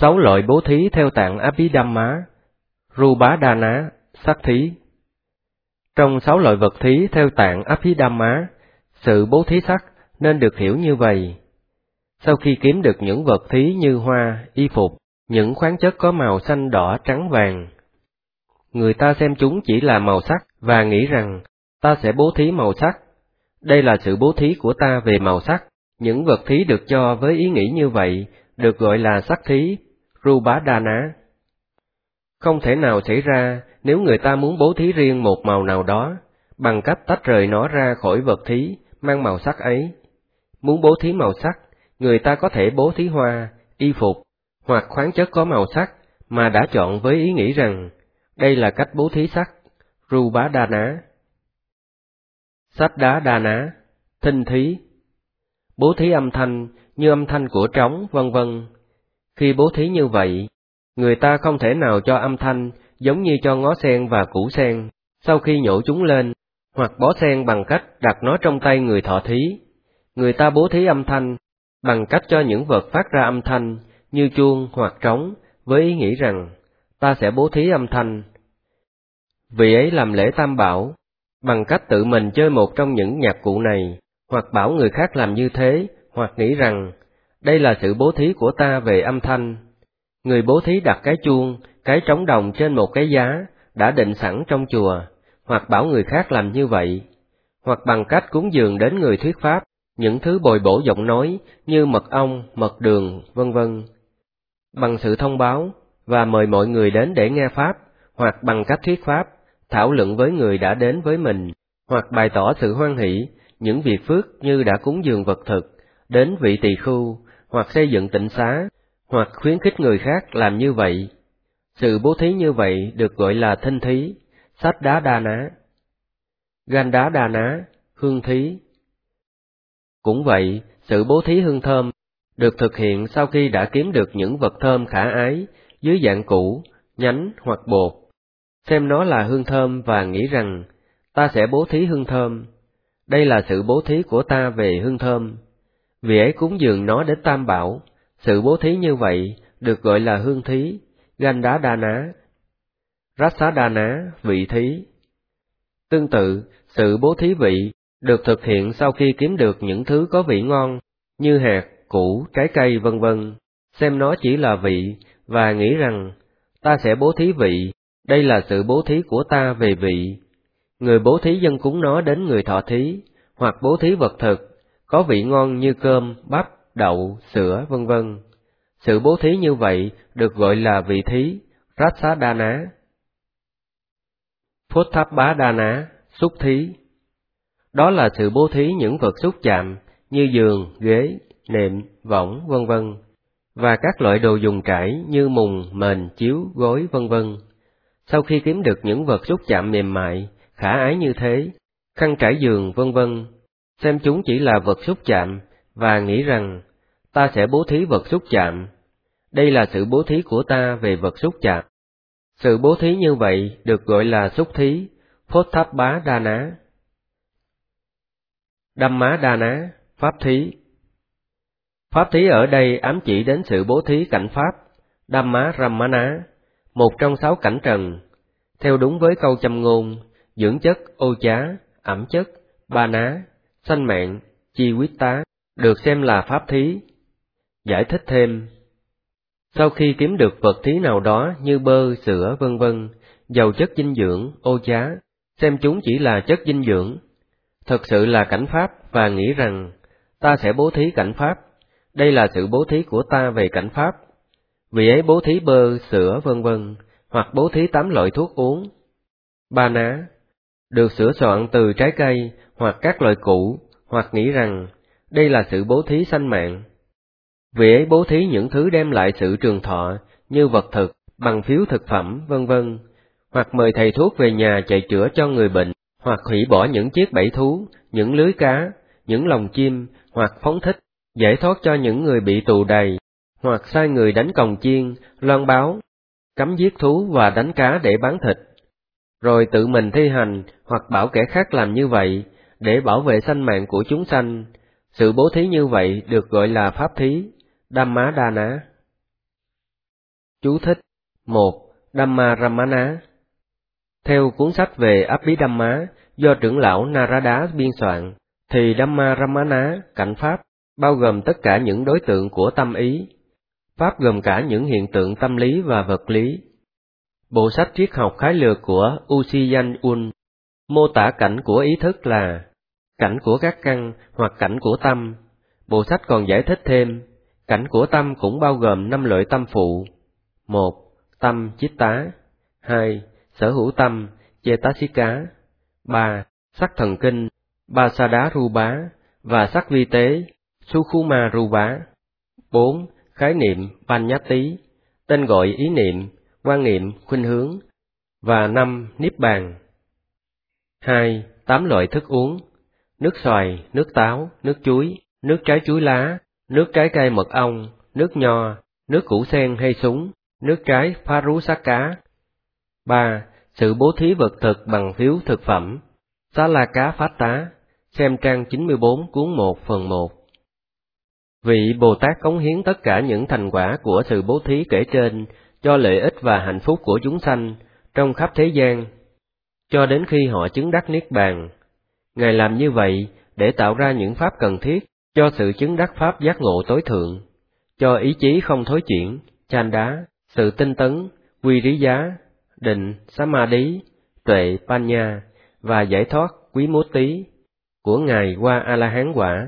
6 loại bố thí theo tạng Abhidhamma, Rubadana, sắc thí. Trong 6 loại vật thí theo tạng Abhidhamma, sự bố thí sắc nên được hiểu như vậy. Sau khi kiếm được những vật thí như hoa, y phục, những khoáng chất có màu xanh đỏ trắng vàng, người ta xem chúng chỉ là màu sắc và nghĩ rằng ta sẽ bố thí màu sắc. Đây là sự bố thí của ta về màu sắc. Những vật thí được cho với ý nghĩ như vậy được gọi là sắc thí, Rubadana. Không thể nào xảy ra nếu người ta muốn bố thí riêng một màu nào đó, bằng cách tách rời nó ra khỏi vật thí mang màu sắc ấy. Muốn bố thí màu sắc, người ta có thể bố thí hoa, y phục, hoặc khoáng chất có màu sắc mà đã chọn với ý nghĩ rằng đây là cách bố thí sắc, Rubadana. Saddhadana, thinh thí. Bố thí âm thanh như âm thanh của trống, vân vân. Khi bố thí như vậy, người ta không thể nào cho âm thanh giống như cho ngó sen và củ sen sau khi nhổ chúng lên, hoặc bó sen bằng cách đặt nó trong tay người thọ thí. Người ta bố thí âm thanh bằng cách cho những vật phát ra âm thanh như chuông hoặc trống với ý nghĩ rằng ta sẽ bố thí âm thanh. Vị ấy làm lễ tam bảo bằng cách tự mình chơi một trong những nhạc cụ này, hoặc bảo người khác làm như thế, hoặc nghĩ rằng đây là sự bố thí của ta về âm thanh. Người bố thí đặt cái chuông, cái trống đồng trên một cái giá đã định sẵn trong chùa, hoặc bảo người khác làm như vậy, hoặc bằng cách cúng dường đến người thuyết pháp những thứ bồi bổ giọng nói như mật ong, mật đường, vân vân, bằng sự thông báo và mời mọi người đến để nghe pháp, hoặc bằng cách thuyết pháp, thảo luận với người đã đến với mình, hoặc bày tỏ sự hoan hỷ những việc phước như đã cúng dường vật thực đến vị tỳ khưu, hoặc xây dựng tịnh xá, hoặc khuyến khích người khác làm như vậy. Sự bố thí như vậy được gọi là thinh thí, Saddhadana. Gandhadana, hương thí. Cũng vậy, sự bố thí hương thơm được thực hiện sau khi đã kiếm được những vật thơm khả ái dưới dạng củ, nhánh hoặc bột. Xem nó là hương thơm và nghĩ rằng ta sẽ bố thí hương thơm. Đây là sự bố thí của ta về hương thơm. Vì ấy cúng dường nó đến tam bảo. Sự bố thí như vậy được gọi là hương thí, Gandhadana. Rasadana, vị thí. Tương tự, sự bố thí vị được thực hiện sau khi kiếm được những thứ có vị ngon, như hạt, củ, trái cây vân vân. Xem nó chỉ là vị, và nghĩ rằng, ta sẽ bố thí vị, đây là sự bố thí của ta về vị. Người bố thí dâng cúng nó đến người thọ thí, hoặc bố thí vật thực, có vị ngon như cơm, bắp, đậu, sữa vân vân. Sự bố thí như vậy được gọi là vị thí, Rasadana. Photthappadana, xúc thí. Đó là sự bố thí những vật xúc chạm như giường, ghế, nệm, võng vân vân, và các loại đồ dùng trải như mùng, mền, chiếu, gối vân vân. Sau khi kiếm được những vật xúc chạm mềm mại, khả ái như thế, khăn trải giường vân vân, xem chúng chỉ là vật xúc chạm và nghĩ rằng ta sẽ bố thí vật xúc chạm. Đây là sự bố thí của ta về vật xúc chạm. Sự bố thí như vậy được gọi là xúc thí, Photthappadana. Dhammadana, pháp thí. Pháp thí ở đây ám chỉ đến sự bố thí cảnh pháp, Dhammaramana, một trong 6 cảnh trần. Theo đúng với câu châm ngôn, dưỡng chất, ô chá, ẩm chất, ba ná, sanh mạng, chi quyết tá, được xem là pháp thí. Giải thích thêm, sau khi kiếm được vật thí nào đó như bơ, sữa vân vân, giàu chất dinh dưỡng, ô chá, xem chúng chỉ là chất dinh dưỡng. Thực sự là cảnh pháp và nghĩ rằng ta sẽ bố thí cảnh pháp. Đây là sự bố thí của ta về cảnh pháp. Vì ấy bố thí bơ, sữa vân vân, hoặc bố thí 8 loại thuốc uống. Ba ná, được sửa soạn từ trái cây hoặc các loại củ, hoặc nghĩ rằng đây là sự bố thí sanh mạng. Vì ấy bố thí những thứ đem lại sự trường thọ như vật thực, bằng phiếu thực phẩm vân vân, hoặc mời thầy thuốc về nhà chạy chữa cho người bệnh, hoặc hủy bỏ những chiếc bẫy thú, những lưới cá, những lồng chim, hoặc phóng thích, giải thoát cho những người bị tù đày, hoặc sai người đánh cồng chiên, loan báo, cấm giết thú và đánh cá để bán thịt, rồi tự mình thi hành hoặc bảo kẻ khác làm như vậy để bảo vệ sanh mạng của chúng sanh. Sự bố thí như vậy được gọi là pháp thí, Dhammadana. Chú thích 1. Dhammaramana. Theo cuốn sách về Abhidhamma do trưởng lão Narada biên soạn, thì Dhammaramana, cảnh pháp, bao gồm tất cả những đối tượng của tâm ý. Pháp gồm cả những hiện tượng tâm lý và vật lý. Bộ sách triết học khái lược của Uchiyan Un mô tả cảnh của ý thức là cảnh của các căn hoặc cảnh của tâm. Bộ sách còn giải thích thêm, cảnh của tâm cũng bao gồm 5 loại tâm phụ. 1. Tâm chitta. 2. Sở hữu tâm cetasika. 3. Sắc thần kinh pasada rupa và sắc vi tế sukhuma rupa. 4. Khái niệm panyati, tên gọi ý niệm, quan niệm, khuynh hướng. Và 5. Niết bàn. 2. 8 loại thức uống: nước xoài, nước táo, nước chuối, nước trái chuối lá, nước trái cây mật ong, nước nho, nước củ sen hay súng, nước trái Parusaka. 3. Sự bố thí vật thực bằng phiếu thực phẩm. Salaka Phát Tá, xem trang 94 cuốn 1 phần 1. Vị Bồ Tát cống hiến tất cả những thành quả của sự bố thí kể trên cho lợi ích và hạnh phúc của chúng sanh trong khắp thế gian, cho đến khi họ chứng đắc Niết Bàn. Ngài làm như vậy để tạo ra những pháp cần thiết cho sự chứng đắc pháp giác ngộ tối thượng, cho ý chí không thối chuyển, chanda, sự tinh tấn, viriya, định, samadhi, tuệ, panya và giải thoát, vimutti của Ngài qua A-la-hán quả.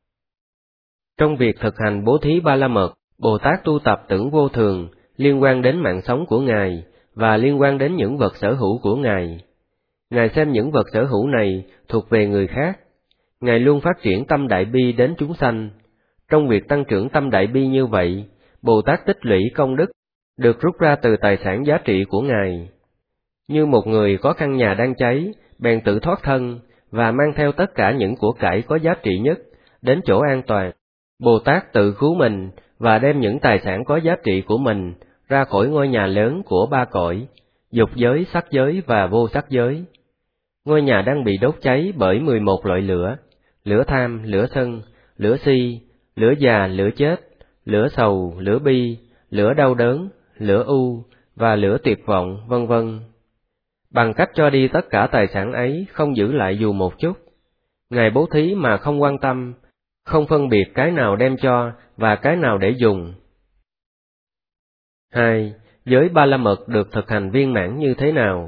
Trong việc thực hành bố thí ba la mật, Bồ Tát tu tập tưởng vô thường liên quan đến mạng sống của Ngài và liên quan đến những vật sở hữu của Ngài. Ngài xem những vật sở hữu này thuộc về người khác. Ngài luôn phát triển tâm đại bi đến chúng sanh. Trong việc tăng trưởng tâm đại bi như vậy, Bồ Tát tích lũy công đức, được rút ra từ tài sản giá trị của Ngài. Như một người có căn nhà đang cháy, bèn tự thoát thân và mang theo tất cả những của cải có giá trị nhất đến chỗ an toàn. Bồ Tát tự cứu mình và đem những tài sản có giá trị của mình ra khỏi ngôi nhà lớn của ba cõi, dục giới, sắc giới và vô sắc giới. Ngôi nhà đang bị đốt cháy bởi 11 loại lửa: lửa tham, lửa sân, lửa si, lửa già, lửa chết, lửa sầu, lửa bi, lửa đau đớn, lửa ưu và lửa tuyệt vọng, vân vân. Bằng cách cho đi tất cả tài sản ấy, không giữ lại dù một chút, Ngài bố thí mà không quan tâm, không phân biệt cái nào đem cho và cái nào để dùng. 2. Giới ba la mật được thực hành viên mãn như thế nào?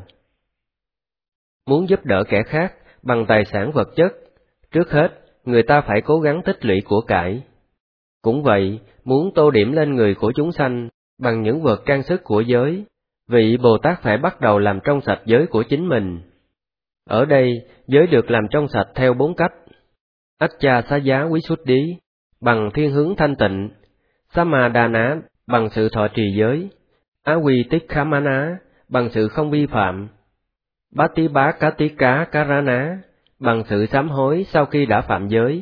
Muốn giúp đỡ kẻ khác bằng tài sản vật chất, trước hết, người ta phải cố gắng tích lũy của cải. Cũng vậy, muốn tô điểm lên người của chúng sanh bằng những vật trang sức của giới, vị Bồ Tát phải bắt đầu làm trong sạch giới của chính mình. Ở đây, giới được làm trong sạch theo 4 cách: Acchasaya Visuddhi, bằng thiên hướng thanh tịnh; Samadana, bằng sự thọ trì giới; Avittikhamana, bằng sự không vi phạm; Patibhakatika Karana, bằng sự sám hối sau khi đã phạm giới.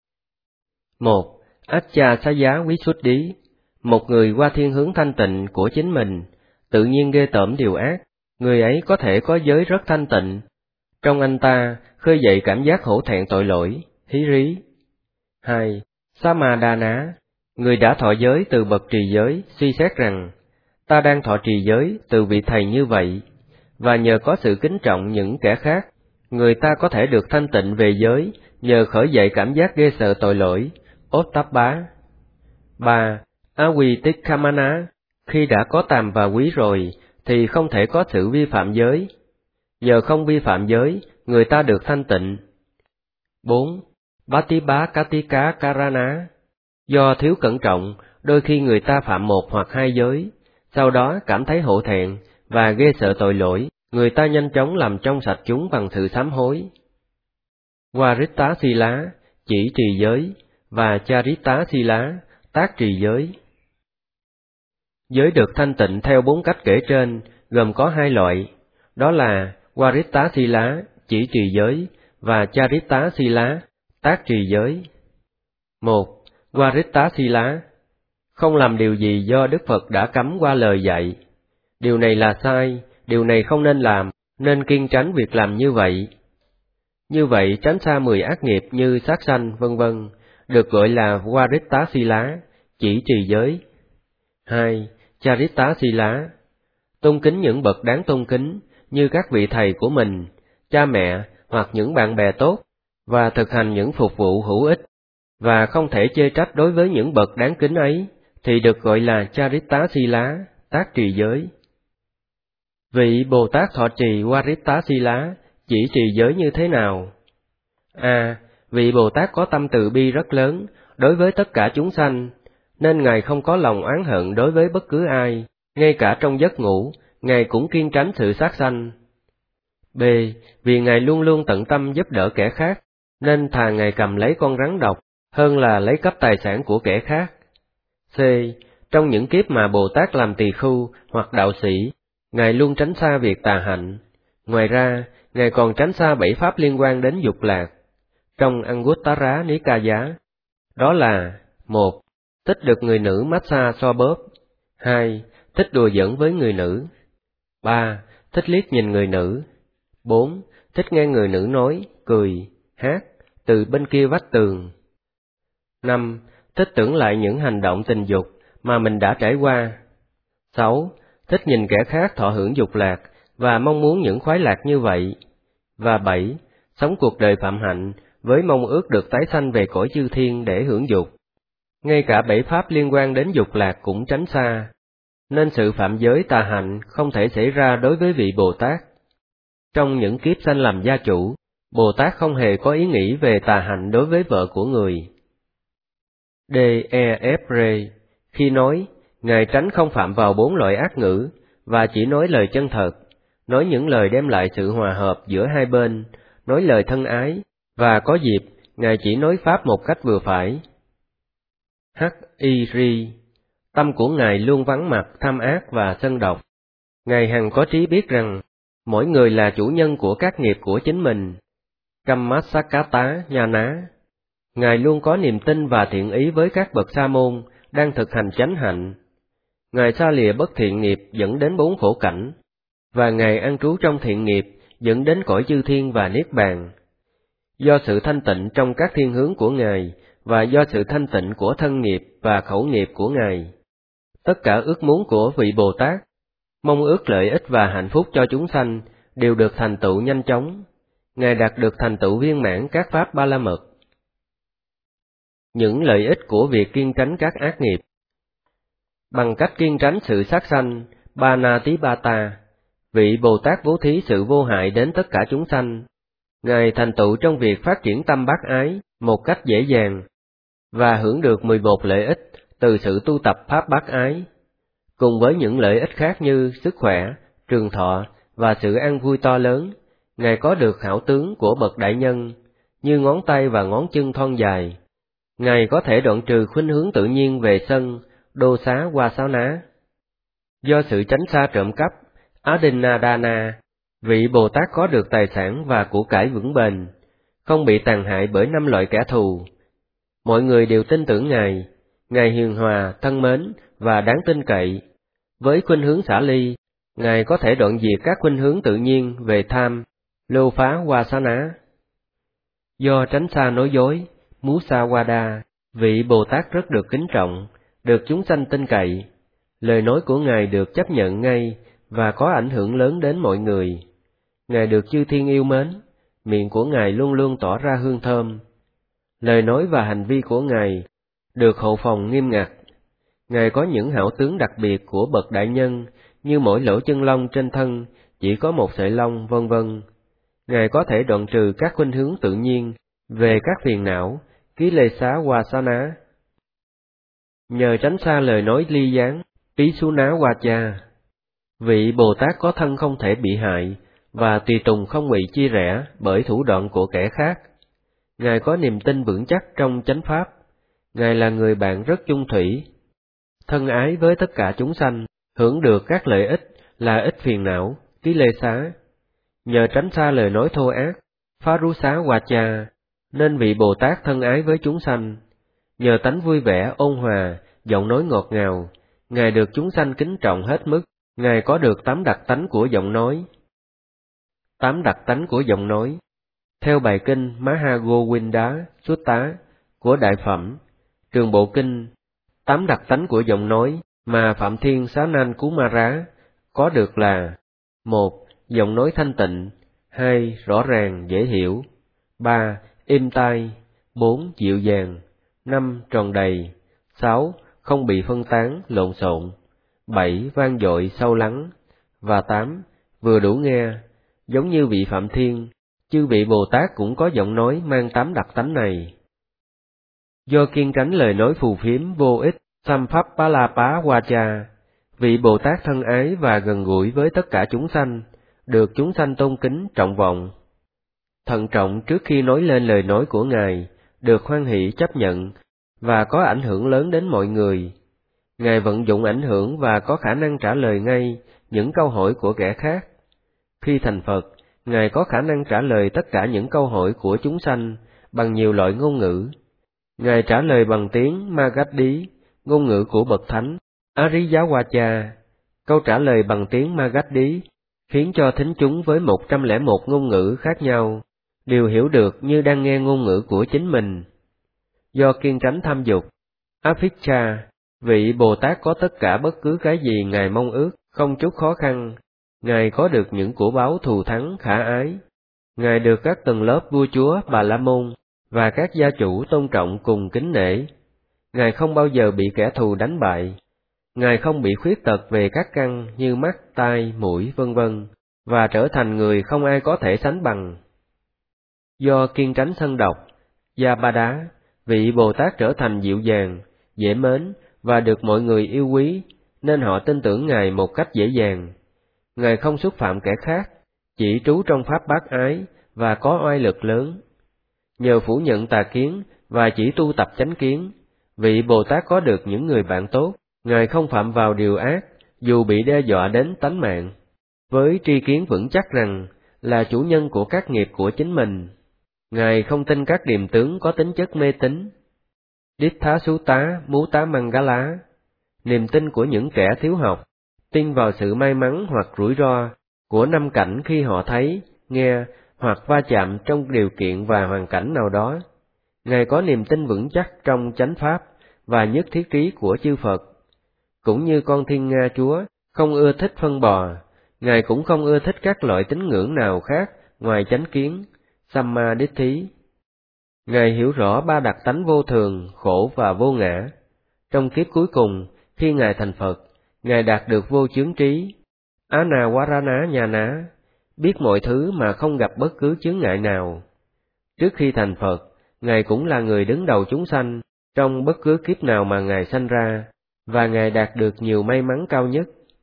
1. Acchasaya Visuddhi. Một người qua thiên hướng thanh tịnh của chính mình, tự nhiên ghê tởm điều ác, người ấy có thể có giới rất thanh tịnh. Trong anh ta khơi dậy cảm giác hổ thẹn tội lỗi, hí rí. 2. Samadana. Người đã thọ giới từ bậc trì giới, suy xét rằng, ta đang thọ trì giới từ vị thầy như vậy, và nhờ có sự kính trọng những kẻ khác, người ta có thể được thanh tịnh về giới nhờ khởi dậy cảm giác ghê sợ tội lỗi, ottappa. 3. Avittikhamana. Khi đã có tàm và quý rồi, thì không thể có sự vi phạm giới. Nhờ không vi phạm giới, người ta được thanh tịnh. 4. Patibhakatika Karana. Do thiếu cẩn trọng, đôi khi người ta phạm 1 hoặc 2 giới, sau đó cảm thấy hổ thẹn và ghê sợ tội lỗi, người ta nhanh chóng làm trong sạch chúng bằng sự sám hối. Varittasila, chỉ trì giới, và Charittasila, tác trì giới. Giới được thanh tịnh theo 4 cách kể trên, gồm có 2 loại, đó là Varittasila, chỉ trì giới, và Charittasila, tác trì giới. 1. Varittasila. Không làm điều gì do Đức Phật đã cấm qua lời dạy. Điều này là sai, điều này không nên làm, nên kiêng tránh việc làm như vậy. Như vậy tránh xa 10 ác nghiệp như sát sanh, vân vân, được gọi là Varittasila, chỉ trì giới. 2. Charitasila, tôn kính những bậc đáng tôn kính như các vị thầy của mình, cha mẹ hoặc những bạn bè tốt, và thực hành những phục vụ hữu ích, và không thể chê trách đối với những bậc đáng kính ấy, thì được gọi là Charitasila, tác trì giới. Vị Bồ Tát thọ trì Varittasila chỉ trì giới như thế nào? Vị Bồ Tát có tâm từ bi rất lớn đối với tất cả chúng sanh, nên Ngài không có lòng oán hận đối với bất cứ ai, ngay cả trong giấc ngủ, Ngài cũng kiêng tránh sự sát sanh. B. Vì Ngài luôn luôn tận tâm giúp đỡ kẻ khác, nên thà Ngài cầm lấy con rắn độc, hơn là lấy cắp tài sản của kẻ khác. C. Trong những kiếp mà Bồ Tát làm tỳ khưu hoặc đạo sĩ, Ngài luôn tránh xa việc tà hạnh. Ngoài ra, Ngài còn tránh xa 7 pháp liên quan đến dục lạc. Trong Anguttara Nikaya, đó là: 1. Thích được người nữ massage xoa bóp. 2. Thích đùa giỡn với người nữ. 3. Thích liếc nhìn người nữ. 4. Thích nghe người nữ nói, cười, hát từ bên kia vách tường. 5. Thích tưởng lại những hành động tình dục mà mình đã trải qua. 6. Thích nhìn kẻ khác thọ hưởng dục lạc và mong muốn những khoái lạc như vậy. Và 7. Sống cuộc đời phạm hạnh với mong ước được tái sanh về cõi chư thiên để hưởng dục. Ngay cả 7 pháp liên quan đến dục lạc cũng tránh xa, nên sự phạm giới tà hạnh không thể xảy ra đối với vị Bồ Tát. Trong những kiếp sanh làm gia chủ, Bồ Tát không hề có ý nghĩ về tà hạnh đối với vợ của người. D.E.F.R. Khi nói, Ngài tránh không phạm vào 4 loại ác ngữ, và chỉ nói lời chân thật, nói những lời đem lại sự hòa hợp giữa hai bên, nói lời thân ái, và có dịp, Ngài chỉ nói Pháp một cách vừa phải. H.I.R. Tâm của Ngài luôn vắng mặt tham ác và sân độc. Ngài hằng có trí biết rằng, mỗi người là chủ nhân của các nghiệp của chính mình. Kammasakata Nhana. Ngài luôn có niềm tin và thiện ý với các bậc sa môn đang thực hành chánh hạnh. Ngài xa lìa bất thiện nghiệp dẫn đến 4 khổ cảnh, và Ngài an trú trong thiện nghiệp dẫn đến cõi chư thiên và niết bàn. Do sự thanh tịnh trong các thiên hướng của Ngài, và do sự thanh tịnh của thân nghiệp và khẩu nghiệp của Ngài, tất cả ước muốn của vị Bồ Tát, mong ước lợi ích và hạnh phúc cho chúng sanh, đều được thành tựu nhanh chóng. Ngài đạt được thành tựu viên mãn các pháp ba la mật. Những lợi ích của việc kiêng tránh các ác nghiệp. Bằng cách kiêng tránh sự sát sanh, Panatipata, vị Bồ Tát bố thí sự vô hại đến tất cả chúng sanh. Ngài thành tựu trong việc phát triển tâm bác ái một cách dễ dàng, và hưởng được 11 lợi ích từ sự tu tập pháp bác ái, cùng với những lợi ích khác như sức khỏe, trường thọ và sự an vui to lớn. Ngài có được hảo tướng của bậc đại nhân, như ngón tay và ngón chân thon dài. Ngài có thể đoạn trừ khuynh hướng tự nhiên về sân, đô xá qua sáo ná. Do sự tránh xa trộm cắp, Adinadana, vị Bồ Tát có được tài sản và của cải vững bền, không bị tàn hại bởi 5 loại kẻ thù. Mọi người đều tin tưởng Ngài. Ngài hiền hòa, thân mến và đáng tin cậy. Với khuynh hướng xả ly, Ngài có thể đoạn diệt các khuynh hướng tự nhiên về tham, lô phá wasana. Do tránh xa nói dối, Musawada, vị Bồ Tát rất được kính trọng, được chúng sanh tin cậy. Lời nói của Ngài được chấp nhận ngay và có ảnh hưởng lớn đến mọi người. Ngài được chư thiên yêu mến, miệng của Ngài luôn luôn tỏ ra hương thơm. Lời nói và hành vi của Ngài được hộ phòng nghiêm ngặt. Ngài có những hảo tướng đặc biệt của bậc đại nhân, như mỗi lỗ chân lông trên thân chỉ có một sợi lông, vân vân. Ngài có thể đoạn trừ các khuynh hướng tự nhiên về các phiền não, ký lê xá wasana. Nhờ tránh xa lời nói ly gián, ý xú ná wacha, vị Bồ Tát có thân không thể bị hại, và tùy tùng không bị chia rẽ bởi thủ đoạn của kẻ khác. Ngài có niềm tin vững chắc trong chánh pháp. Ngài là người bạn rất chung thủy, thân ái với tất cả chúng sanh, hưởng được các lợi ích là ít phiền não, ký lê xá. Nhờ tránh xa lời nói thô ác, phá rú xá wacha, nên vị Bồ Tát thân ái với chúng sanh. Nhờ tánh vui vẻ, ôn hòa, giọng nói ngọt ngào, Ngài được chúng sanh kính trọng hết mức. Ngài có được 8 đặc tánh của giọng nói. 8 đặc tánh của giọng nói. Theo bài kinh Mahagovinda Sutta của Đại Phẩm, Trường Bộ Kinh, 8 đặc tánh của giọng nói mà Phạm Thiên Xá Nan Kumara có được là: 1. Giọng nói thanh tịnh. 2. Rõ ràng, dễ hiểu. 3. Êm tai. 4. Dịu dàng. 5. Tròn đầy. 6. Không bị phân tán, lộn xộn. 7. Vang dội, sâu lắng. Và 8. Vừa đủ nghe. Giống như vị Phạm Thiên, chư vị Bồ Tát cũng có giọng nói mang 8 đặc tánh này. Do kiêng tránh lời nói phù phiếm vô ích, Sampapalapa Vacha, vị Bồ Tát thân ái và gần gũi với tất cả chúng sanh, được chúng sanh tôn kính trọng vọng. Thận trọng trước khi nói lên lời nói của Ngài, được hoan hỷ chấp nhận, và có ảnh hưởng lớn đến mọi người. Ngài vận dụng ảnh hưởng và có khả năng trả lời ngay những câu hỏi của kẻ khác. Khi thành Phật, Ngài có khả năng trả lời tất cả những câu hỏi của chúng sanh bằng nhiều loại ngôn ngữ. Ngài trả lời bằng tiếng Magadhi, ngôn ngữ của Bậc Thánh, Ariyawacha. Câu trả lời bằng tiếng Magadhi khiến cho thính chúng với 101 ngôn ngữ khác nhau đều hiểu được như đang nghe ngôn ngữ của chính mình. Do kiêng tránh tham dục, Avicha, vị Bồ Tát có tất cả bất cứ cái gì Ngài mong ước, không chút khó khăn. Ngài có được những của báu thù thắng khả ái. Ngài được các tầng lớp vua chúa Bà La Môn và các gia chủ tôn trọng cùng kính nể. Ngài không bao giờ bị kẻ thù đánh bại. Ngài không bị khuyết tật về các căn như mắt, tai, mũi, vân vân, và trở thành người không ai có thể sánh bằng. Do kiêng tránh sân độc, Gia Ba Đá, vị Bồ Tát trở thành dịu dàng, dễ mến và được mọi người yêu quý, nên họ tin tưởng Ngài một cách dễ dàng. Ngài không xúc phạm kẻ khác, chỉ trú trong pháp bác ái và có oai lực lớn. Nhờ phủ nhận tà kiến và chỉ tu tập chánh kiến, vị Bồ Tát có được những người bạn tốt. Ngài không phạm vào điều ác, dù bị đe dọa đến tánh mạng, với tri kiến vững chắc rằng là chủ nhân của các nghiệp của chính mình. Ngài không tin các điềm tướng có tính chất mê tín. Đitthá Sú Tá Mú Tá Mangala, niềm tin của những kẻ thiếu học, tin vào sự may mắn hoặc rủi ro của năm cảnh khi họ thấy, nghe hoặc va chạm trong điều kiện và hoàn cảnh nào đó. Ngài có niềm tin vững chắc trong chánh pháp và nhất thiết trí của chư Phật. Cũng như con Thiên Nga Chúa không ưa thích phân bò, Ngài cũng không ưa thích các loại tín ngưỡng nào khác ngoài chánh kiến, Sammaditthi. Ngài hiểu rõ 3 đặc tánh vô thường, khổ và vô ngã. Trong kiếp cuối cùng, khi Ngài thành Phật, Ngài đạt được vô chướng trí, Anawarana Nhana, biết mọi thứ mà không gặp bất cứ chướng ngại nào. Trước khi thành Phật, Ngài cũng là người đứng đầu chúng sanh trong bất cứ kiếp nào mà Ngài sanh ra, và Ngài đạt được nhiều may mắn cao nhất.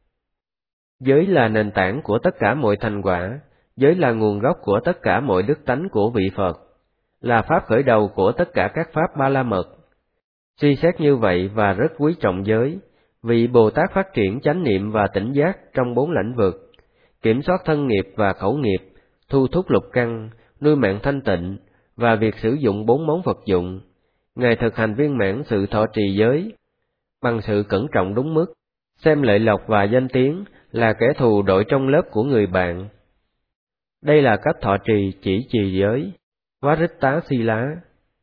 Giới là nền tảng của tất cả mọi thành quả, giới là nguồn gốc của tất cả mọi đức tánh của vị Phật, là pháp khởi đầu của tất cả các pháp ba la mật. Suy xét như vậy và rất quý trọng giới, vị Bồ Tát phát triển chánh niệm và tỉnh giác trong 4 lĩnh vực, kiểm soát thân nghiệp và khẩu nghiệp, thu thúc lục căn, nuôi mạng thanh tịnh, và việc sử dụng 4 món vật dụng. Ngài thực hành viên mãn sự thọ trì giới bằng sự cẩn trọng đúng mức, xem lợi lộc và danh tiếng là kẻ thù đội trong lớp của người bạn. Đây là cách thọ trì chỉ trì giới. Varitta Sila.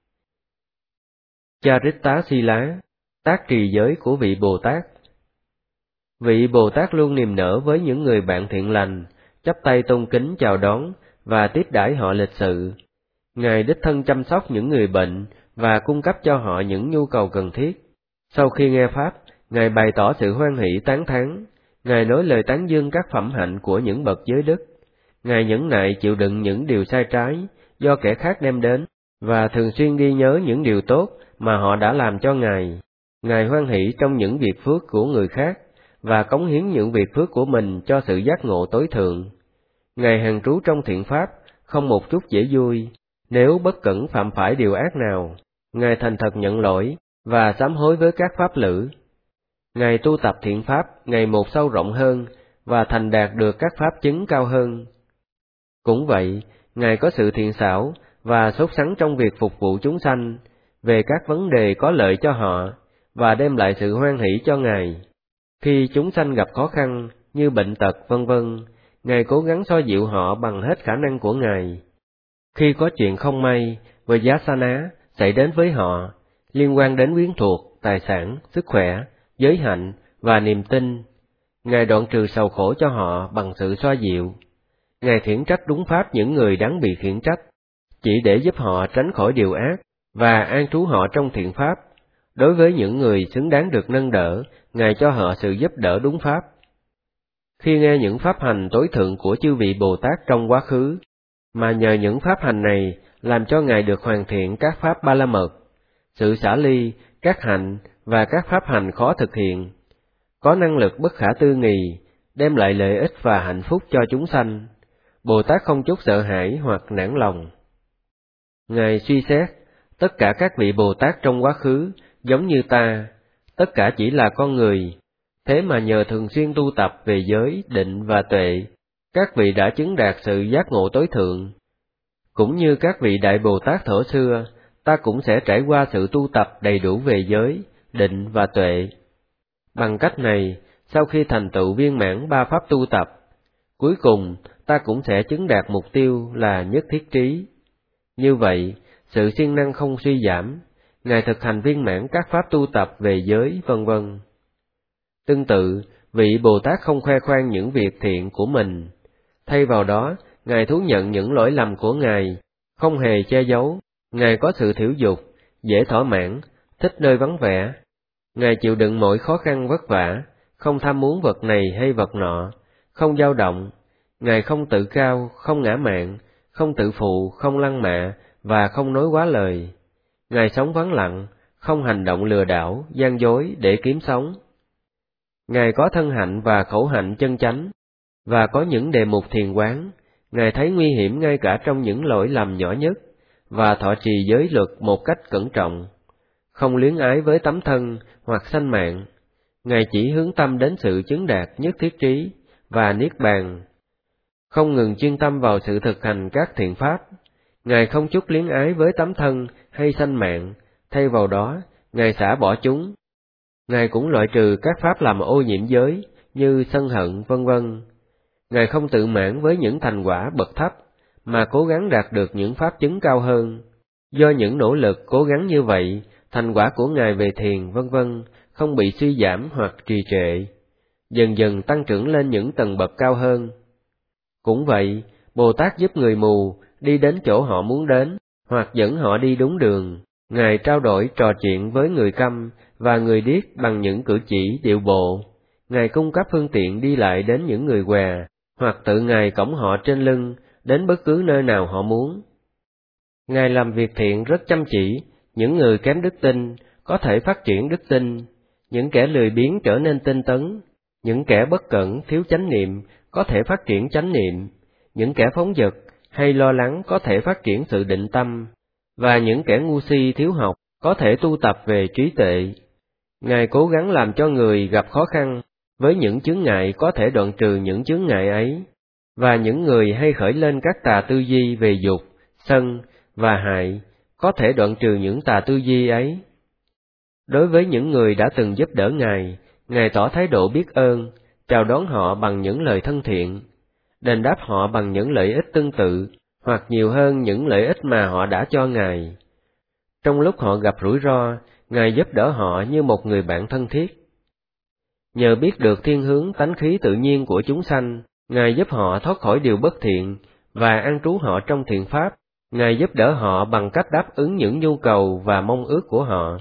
Charitta Sila, tác trì giới của vị Bồ Tát. Vị Bồ Tát luôn niềm nở với những người bạn thiện lành, chắp tay tôn kính chào đón và tiếp đãi họ lịch sự. Ngài đích thân chăm sóc những người bệnh và cung cấp cho họ những nhu cầu cần thiết. Sau khi nghe Pháp, Ngài bày tỏ sự hoan hỷ tán thán. Ngài nói lời tán dương các phẩm hạnh của những bậc giới đức. Ngài nhẫn nại chịu đựng những điều sai trái do kẻ khác đem đến, và thường xuyên ghi nhớ những điều tốt mà họ đã làm cho Ngài. Ngài hoan hỷ trong những việc phước của người khác, và cống hiến những việc phước của mình cho sự giác ngộ tối thượng. Ngài hàng trú trong thiện pháp, không một chút dễ vui. Nếu bất cẩn phạm phải điều ác nào, Ngài thành thật nhận lỗi và sám hối với các pháp lữ. Ngài tu tập thiện pháp ngày một sâu rộng hơn và thành đạt được các pháp chứng cao hơn. Cũng vậy, Ngài có sự thiện xảo và sốt sắng trong việc phục vụ chúng sanh về các vấn đề có lợi cho họ và đem lại sự hoan hỷ cho Ngài. Khi chúng sanh gặp khó khăn như bệnh tật vân vân, Ngài cố gắng xoa dịu họ bằng hết khả năng của Ngài. Khi có chuyện không may, Vajasana xảy đến với họ, liên quan đến quyến thuộc, tài sản, sức khỏe, giới hạnh và niềm tin. Ngài đoạn trừ sầu khổ cho họ bằng sự xoa dịu. Ngài khiển trách đúng pháp những người đáng bị khiển trách, chỉ để giúp họ tránh khỏi điều ác, và an trú họ trong thiện pháp. Đối với những người xứng đáng được nâng đỡ, Ngài cho họ sự giúp đỡ đúng pháp. Khi nghe những pháp hành tối thượng của chư vị Bồ Tát trong quá khứ, mà nhờ những pháp hành này làm cho Ngài được hoàn thiện các pháp ba la mật, sự xả ly, các hạnh và các pháp hành khó thực hiện, có năng lực bất khả tư nghì, đem lại lợi ích và hạnh phúc cho chúng sanh, Bồ Tát không chút sợ hãi hoặc nản lòng. Ngài suy xét, tất cả các vị Bồ Tát trong quá khứ, giống như ta, tất cả chỉ là con người, thế mà nhờ thường xuyên tu tập về giới, định và tuệ, các vị đã chứng đạt sự giác ngộ tối thượng. Cũng như các vị Đại Bồ Tát thuở xưa, ta cũng sẽ trải qua sự tu tập đầy đủ về giới, định và tuệ. Bằng cách này, sau khi thành tựu viên mãn ba pháp tu tập, cuối cùng ta cũng sẽ chứng đạt mục tiêu là nhất thiết trí. Như vậy, sự siêng năng không suy giảm, Ngài thực hành viên mãn các pháp tu tập về giới, vân vân. Tương tự, vị Bồ Tát không khoe khoang những việc thiện của mình, thay vào đó, Ngài thú nhận những lỗi lầm của Ngài, không hề che giấu. Ngài có sự thiểu dục, dễ thỏa mãn, thích nơi vắng vẻ. Ngài chịu đựng mọi khó khăn vất vả, không tham muốn vật này hay vật nọ, không dao động. Ngài không tự cao, không ngã mạn, không tự phụ, không lăng mạ và không nói quá lời. Ngài sống vắng lặng, không hành động lừa đảo, gian dối để kiếm sống. Ngài có thân hạnh và khẩu hạnh chân chánh, và có những đề mục thiền quán. Ngài thấy nguy hiểm ngay cả trong những lỗi lầm nhỏ nhất, và thọ trì giới luật một cách cẩn trọng, không luyến ái với tấm thân hoặc sanh mạng. Ngài chỉ hướng tâm đến sự chứng đạt nhất thiết trí và niết bàn, không ngừng chuyên tâm vào sự thực hành các thiện pháp. Ngài không chút luyến ái với tấm thân hay sanh mạng, thay vào đó, Ngài xả bỏ chúng. Ngài cũng loại trừ các pháp làm ô nhiễm giới, như sân hận, vân vân. Ngài không tự mãn với những thành quả bậc thấp, mà cố gắng đạt được những pháp chứng cao hơn. Do những nỗ lực cố gắng như vậy, thành quả của Ngài về thiền, vân vân, không bị suy giảm hoặc trì trệ, dần dần tăng trưởng lên những tầng bậc cao hơn. Cũng vậy, Bồ Tát giúp người mù đi đến chỗ họ muốn đến, hoặc dẫn họ đi đúng đường. Ngài trao đổi trò chuyện với người câm và người điếc bằng những cử chỉ điệu bộ. Ngài cung cấp phương tiện đi lại đến những người què, hoặc tự Ngài cõng họ trên lưng đến bất cứ nơi nào họ muốn. Ngài làm việc thiện rất chăm chỉ, những người kém đức tin có thể phát triển đức tin, những kẻ lười biếng trở nên tinh tấn, những kẻ bất cẩn thiếu chánh niệm có thể phát triển chánh niệm, những kẻ phóng dật hay lo lắng có thể phát triển sự định tâm, và những kẻ ngu si thiếu học có thể tu tập về trí tuệ. Ngài cố gắng làm cho người gặp khó khăn với những chướng ngại có thể đoạn trừ những chướng ngại ấy, và những người hay khởi lên các tà tư duy về dục, sân và hại có thể đoạn trừ những tà tư duy ấy. Đối với những người đã từng giúp đỡ Ngài, Ngài tỏ thái độ biết ơn, chào đón họ bằng những lời thân thiện, đền đáp họ bằng những lợi ích tương tự, hoặc nhiều hơn những lợi ích mà họ đã cho Ngài. Trong lúc họ gặp rủi ro, Ngài giúp đỡ họ như một người bạn thân thiết. Nhờ biết được thiên hướng tánh khí tự nhiên của chúng sanh, Ngài giúp họ thoát khỏi điều bất thiện, và an trú họ trong thiện pháp. Ngài giúp đỡ họ bằng cách đáp ứng những nhu cầu và mong ước của họ.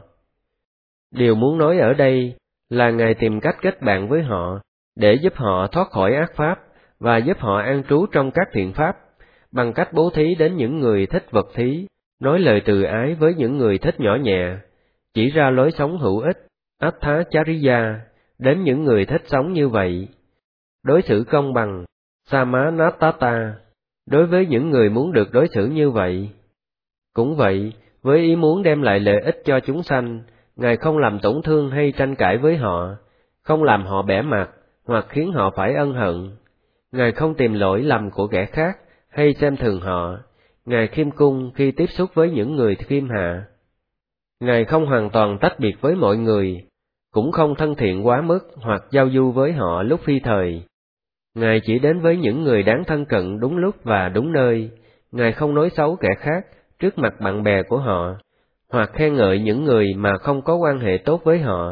Điều muốn nói ở đây là Ngài tìm cách kết bạn với họ, để giúp họ thoát khỏi ác pháp, và giúp họ an trú trong các thiện pháp, bằng cách bố thí đến những người thích vật thí, nói lời từ ái với những người thích nhỏ nhẹ, chỉ ra lối sống hữu ích, Attha-chariya, đến những người thích sống như vậy. Đối xử công bằng, Samanatata, đối với những người muốn được đối xử như vậy. Cũng vậy, với ý muốn đem lại lợi ích cho chúng sanh, Ngài không làm tổn thương hay tranh cãi với họ, không làm họ bẽ mặt, hoặc khiến họ phải ân hận. Ngài không tìm lỗi lầm của kẻ khác, hay xem thường họ. Ngài khiêm cung khi tiếp xúc với những người khiêm hạ. Ngài không hoàn toàn tách biệt với mọi người, cũng không thân thiện quá mức hoặc giao du với họ lúc phi thời. Ngài chỉ đến với những người đáng thân cận đúng lúc và đúng nơi. Ngài không nói xấu kẻ khác trước mặt bạn bè của họ, hoặc khen ngợi những người mà không có quan hệ tốt với họ.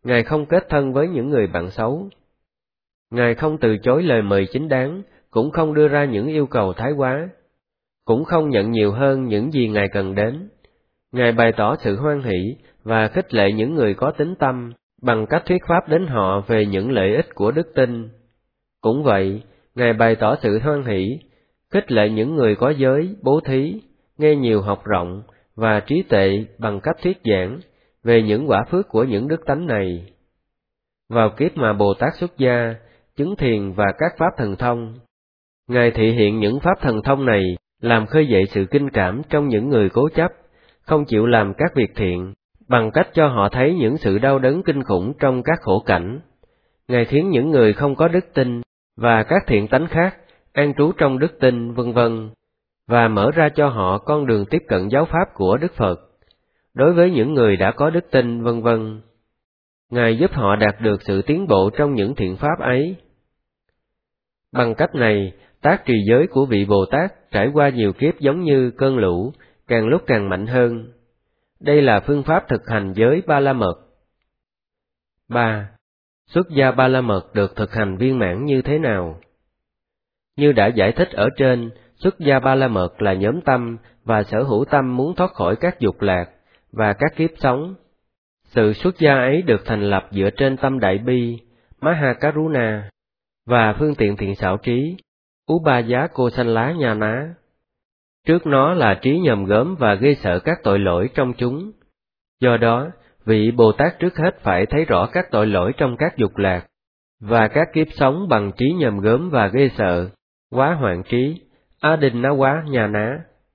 Ngài không kết thân với những người bạn xấu. Ngài không từ chối lời mời chính đáng, cũng không đưa ra những yêu cầu thái quá, cũng không nhận nhiều hơn những gì Ngài cần đến. Ngài bày tỏ sự hoan hỷ và khích lệ những người có tín tâm bằng cách thuyết pháp đến họ về những lợi ích của đức tin. Cũng vậy, Ngài bày tỏ sự hoan hỷ, khích lệ những người có giới, bố thí, nghe nhiều học rộng và trí tuệ bằng cách thuyết giảng về những quả phước của những đức tánh này. Vào kiếp mà Bồ Tát xuất gia, chứng thiền và các pháp thần thông, Ngài thị hiện những pháp thần thông này làm khơi dậy sự kinh cảm trong những người cố chấp, không chịu làm các việc thiện, bằng cách cho họ thấy những sự đau đớn kinh khủng trong các khổ cảnh. Ngài khiến những người không có đức tin và các thiện tánh khác an trú trong đức tin, vân vân, và mở ra cho họ con đường tiếp cận giáo pháp của Đức Phật. Đối với những người đã có đức tin, vân vân, Ngài giúp họ đạt được sự tiến bộ trong những thiện pháp ấy. Bằng cách này, tác trì giới của vị Bồ Tát trải qua nhiều kiếp giống như cơn lũ, càng lúc càng mạnh hơn. Đây là phương pháp thực hành giới Ba La Mật. 3. Xuất gia Ba La Mật được thực hành viên mãn như thế nào? Như đã giải thích ở trên, xuất gia Ba La Mật là nhóm tâm và sở hữu tâm muốn thoát khỏi các dục lạc và các kiếp sống. Sự xuất gia ấy được thành lập dựa trên tâm đại bi, Mahakaruna, và phương tiện thiện xảo trí, Ubaya Kosala Nhana. Trước nó là trí nhòm gớm và ghê sợ các tội lỗi trong chúng. Do đó, vị Bồ Tát trước hết phải thấy rõ các tội lỗi trong các dục lạc và các kiếp sống bằng trí nhòm gớm và ghê sợ, quá hoạn trí, Adinnawa Nhana.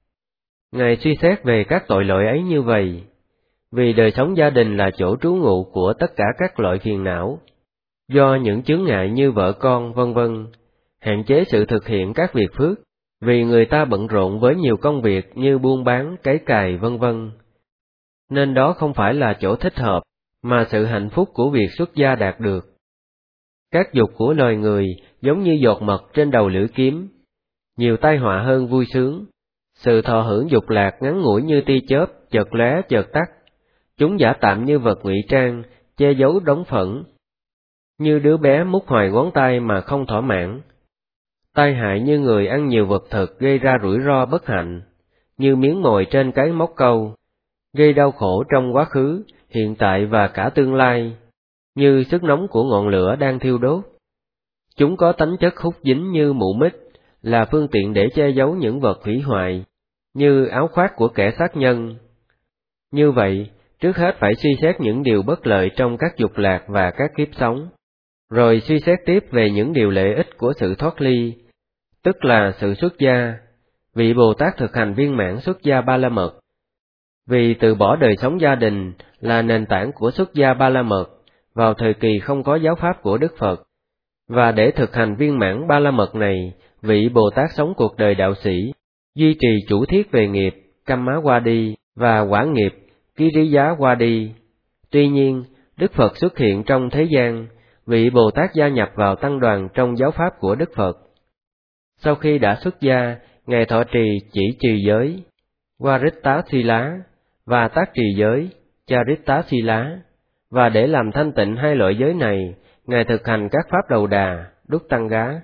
Ngài suy xét về các tội lỗi ấy như vậy: vì đời sống gia đình là chỗ trú ngụ của tất cả các loại phiền não, do những chướng ngại như vợ con, vân vân, hạn chế sự thực hiện các việc phước, vì người ta bận rộn với nhiều công việc như buôn bán, cấy cày, vân vân. Nên đó không phải là chỗ thích hợp, mà sự hạnh phúc của việc xuất gia đạt được. Các dục của loài người giống như giọt mật trên đầu lưỡi kiếm, nhiều tai họa hơn vui sướng. Sự thọ hưởng dục lạc ngắn ngủi như tia chớp, chợt lóe chợt tắt. Chúng giả tạm như vật ngụy trang, che giấu đống phẫn. Như đứa bé mút hoài ngón tay mà không thỏa mãn. Tai hại như người ăn nhiều vật thực gây ra rủi ro bất hạnh, như miếng mồi trên cái móc câu, gây đau khổ trong quá khứ, hiện tại và cả tương lai, như sức nóng của ngọn lửa đang thiêu đốt. Chúng có tánh chất hút dính như mụ mít, là phương tiện để che giấu những vật hủy hoại, như áo khoác của kẻ sát nhân. Như vậy, trước hết phải suy xét những điều bất lợi trong các dục lạc và các kiếp sống, rồi suy xét tiếp về những điều lợi ích của sự thoát ly, tức là sự xuất gia. Vị Bồ Tát thực hành viên mãn xuất gia Ba La Mật. Vì từ bỏ đời sống gia đình là nền tảng của xuất gia Ba La Mật vào thời kỳ không có giáo pháp của Đức Phật, và để thực hành viên mãn Ba La Mật này, vị Bồ Tát sống cuộc đời đạo sĩ, duy trì chủ thiết về nghiệp Kamma-Wadi và quả nghiệp Kiriya-Wadi. Tuy nhiên, Đức Phật xuất hiện trong thế gian, vị Bồ Tát gia nhập vào tăng đoàn trong giáo pháp của Đức Phật. Sau khi đã xuất gia, Ngài thọ trì chỉ trì giới Varittasila và tác trì giới Charittasila, và để làm thanh tịnh hai loại giới này, Ngài thực hành các pháp đầu đà, đúc tăng gá.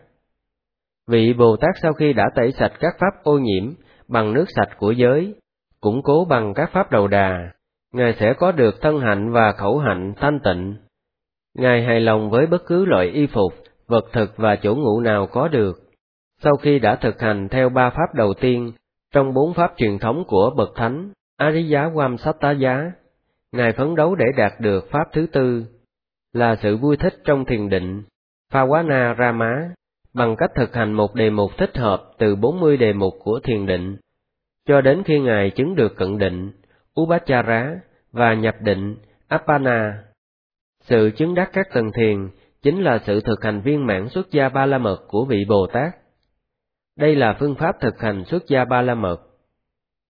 Vị Bồ Tát sau khi đã tẩy sạch các pháp ô nhiễm bằng nước sạch của giới, củng cố bằng các pháp đầu đà, Ngài sẽ có được thân hạnh và khẩu hạnh thanh tịnh. Ngài hài lòng với bất cứ loại y phục, vật thực và chỗ ngủ nào có được. Sau khi đã thực hành theo ba pháp đầu tiên trong bốn pháp truyền thống của bậc thánh Ariya Vamsattaya, Ngài phấn đấu để đạt được pháp thứ tư, là sự vui thích trong thiền định, Phawana Rama, bằng cách thực hành một đề mục thích hợp từ 40 đề mục của thiền định, cho đến khi Ngài chứng được cận định, Upachara, và nhập định, Appana. Sự chứng đắc các tầng thiền chính là sự thực hành viên mãn xuất gia Ba La Mật của vị Bồ Tát. Đây là phương pháp thực hành xuất gia Ba La Mật.